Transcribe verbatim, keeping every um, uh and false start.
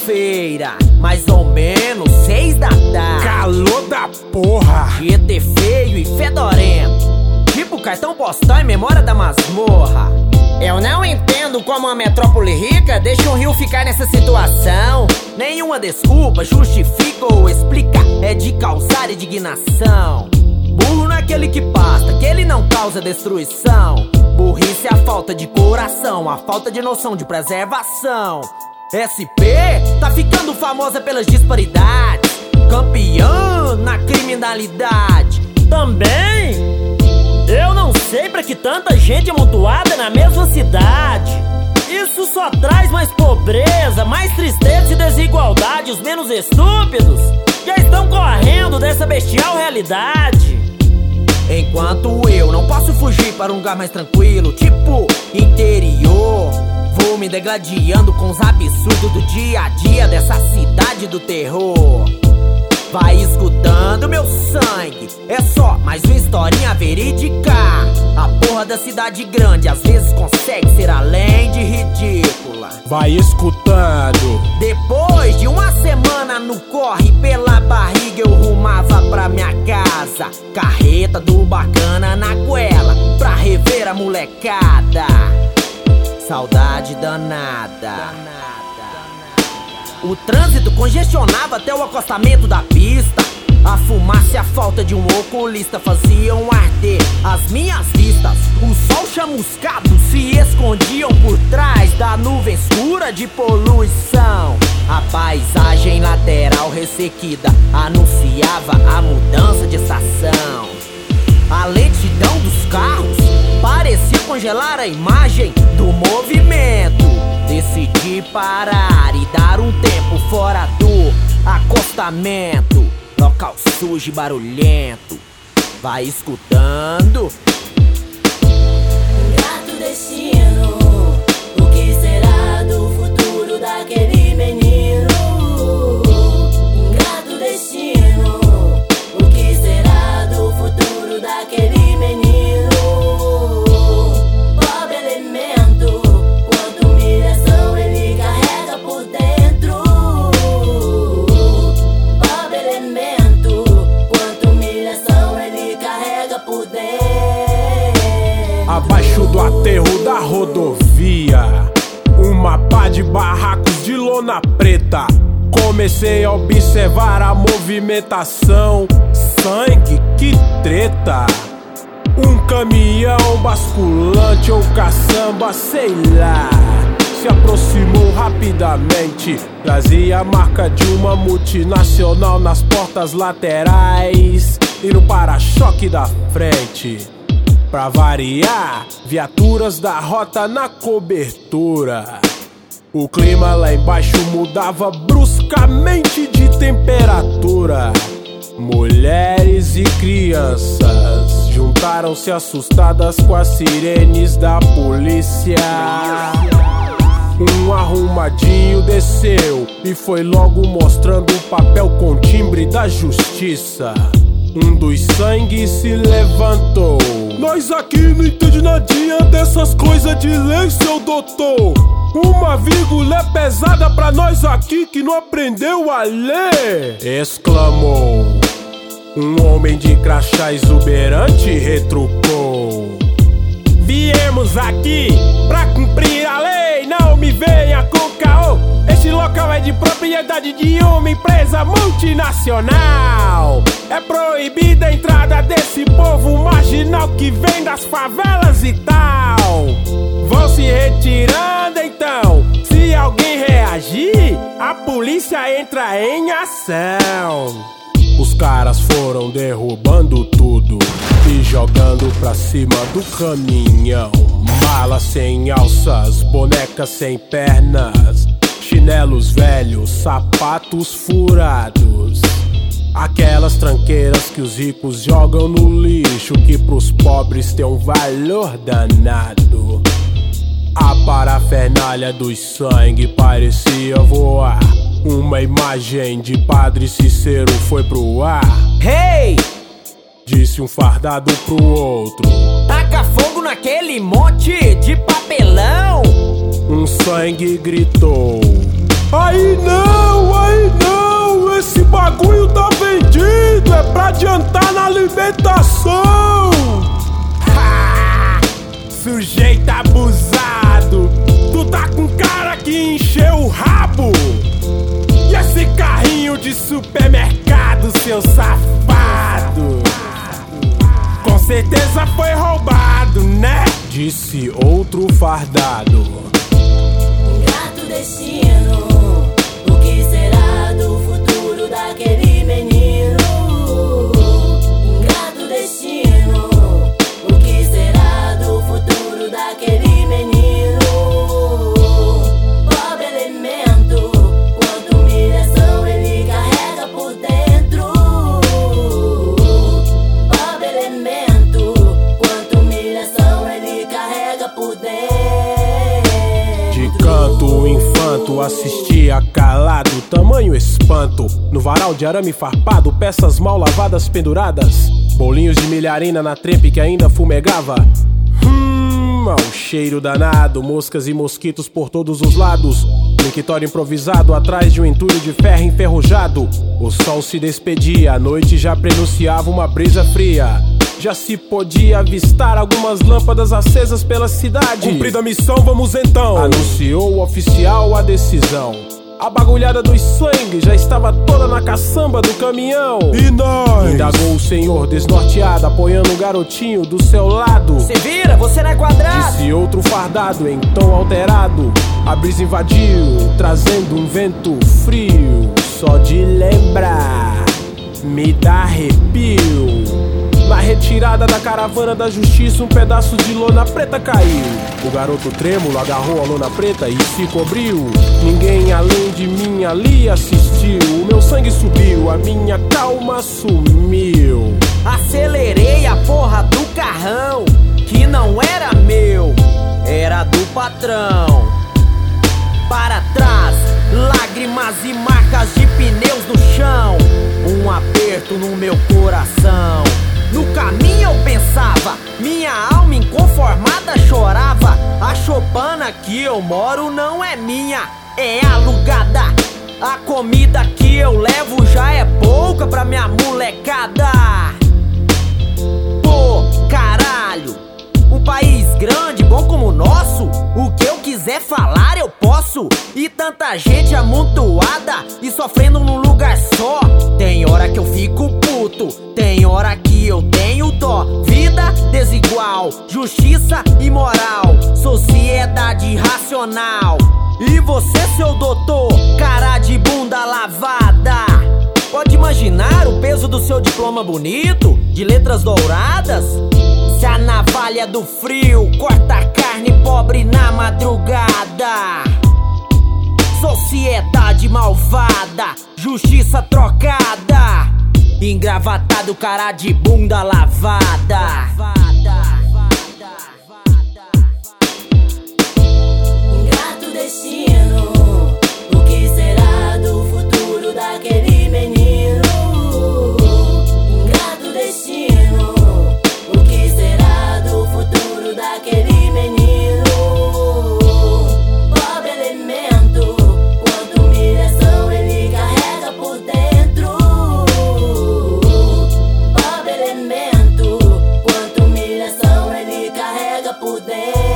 Quinta-feira, mais ou menos seis da tarde. Calor da porra. Tietê feio e fedorento, tipo cartão postal em memória da masmorra. Eu não entendo como uma metrópole rica deixa um rio ficar nessa situação. Nenhuma desculpa justifica ou explica, é de causar indignação. Burro não é aquele que pasta, que ele não causa destruição. Burrice é a falta de coração, a falta de noção de preservação. S P tá ficando famosa pelas disparidades, campeã na criminalidade. Também eu não sei pra que tanta gente amontoada na mesma cidade. Isso só traz mais pobreza, mais tristeza e desigualdade. Os menos estúpidos já estão correndo dessa bestial realidade. Enquanto eu não posso fugir para um lugar mais tranquilo, tipo interior, vou me degladiando com os absurdos do dia a dia dessa cidade do terror. Vai escutando meu sangue, é só mais uma historinha verídica. A porra da cidade grande às vezes consegue ser além de ridícula. Vai escutando. Depois de uma semana no corre pela barriga, eu rumava pra minha casa, carreta do bacana na goela, pra rever a molecada. Saudade danada. O trânsito congestionava até o acostamento da pista. A fumaça e a falta de um oculista faziam arder as minhas vistas. O sol chamuscado se escondiam por trás da nuvem escura de poluição. A paisagem lateral ressequida anunciava a mudança de estação. A lentidão dos carros parecia congelar a imagem do movimento. Decidi parar e dar um tempo fora do acostamento. Local sujo e barulhento. Vai escutando. Ingrato destino, o que será do futuro daquele menino? Ingrato destino, o que será do futuro daquele menino? Pobre elemento, quanta humilhação ele carrega por dentro. Pobre elemento, quanta humilhação ele carrega por dentro. Abaixo do aterro da rodovia, uma pá de barracos de lona preta. Comecei a observar a movimentação. Sangue, que treta. Um caminhão basculante ou caçamba, sei lá, se aproximou rapidamente. Trazia a marca de uma multinacional nas portas laterais e no para-choque da frente. Pra variar, viaturas da rota na cobertura. O clima lá embaixo mudava bruscamente de temperatura. Mulheres e crianças juntaram-se assustadas com as sirenes da polícia. Um arrumadinho desceu e foi logo mostrando o papel com timbre da justiça. Um dos sangues se levantou. Nós aqui não entende nadinha dessas coisas de lei, seu doutor. Uma vírgula é pesada pra nós aqui que não aprendeu a ler, exclamou. Um homem de crachá exuberante retrucou. Viemos aqui pra cumprir a lei, não me venha com caô. Este local é de propriedade de uma empresa multinacional. É proibida a entrada desse povo marginal que vem das favelas e tal. Vão se retirando então. Se alguém reagir, a polícia entra em ação. Os caras foram derrubando tudo e jogando pra cima do caminhão. Malas sem alças, bonecas sem pernas, chinelos velhos, sapatos furados. Aquelas tranqueiras que os ricos jogam no lixo, que pros pobres tem um valor danado. A parafernália do sangue parecia voar. Uma imagem de Padre Cícero foi pro ar. Hey! Disse um fardado pro outro. Taca fogo naquele monte de papelão. Um sangue gritou. Aí não, aí não, esse bagulho tá vendido, é pra adiantar na alimentação. Ha! Sujeito abusado, tu tá com cara que encheu o rabo. E esse carrinho de supermercado, seu safado, com certeza foi roubado, né? Disse outro fardado. Ingrato destino, o que será do futuro daquele menino? Ingrato destino, o que será do futuro daquele menino? Pobre elemento, quanta humilhação ele carrega por dentro. Pobre elemento, quanta humilhação ele carrega por dentro. De canto, o infanto assistia calado, tamanho espanto. No varal de arame farpado, peças mal lavadas penduradas, bolinhos de milharina na trempe que ainda fumegava. Hum, ao cheiro danado, moscas e mosquitos por todos os lados. Mictório improvisado atrás de um entulho de ferro enferrujado. O sol se despedia, a noite já prenunciava uma brisa fria. Já se podia avistar algumas lâmpadas acesas pela cidade. Cumprida a missão, vamos então, anunciou o oficial a decisão. A bagulhada dos sangues já estava toda na caçamba do caminhão. E nós? Indagou o senhor desnorteado, apoiando o garotinho do seu lado. Se vira, você não é quadrado. Disse outro fardado em tom alterado. A brisa invadiu, trazendo um vento frio. Só de lembrar, me dá arrepio. Na retirada da caravana da justiça, um pedaço de lona preta caiu. O garoto trêmulo agarrou a lona preta e se cobriu. Ninguém além de mim ali assistiu. O meu sangue subiu, a minha calma sumiu. Acelerei a porra do carrão, que não era meu, era do patrão. Para trás, lágrimas e marcas de pneus no chão. Um aperto no meu coração. No caminho eu pensava, minha alma inconformada chorava. A chopana que eu moro não é minha, é alugada. A comida que eu levo já é pouca pra minha molecada. Pô, caralho, um país grande, bom como o nosso, o que eu quiser falar eu posso. E tanta gente amontoada e sofrendo num lugar só. Tem hora que eu fico puto, tem hora que eu tenho dó. Vida desigual, justiça imoral, sociedade racional. E você, seu doutor, cara de bunda lavada, pode imaginar o peso do seu diploma bonito, de letras douradas? Se a navalha do frio corta carne pobre na madrugada. Sociedade malvada, justiça trocada, engravatado, cara de bunda lavada. Ingrato destino, o que será do futuro daquele menino? Ingrato destino, o que será do futuro daquele menino? Pobre elemento, quanta humilhação ele carrega por dentro. Pobre elemento, quanta humilhação ele carrega por dentro.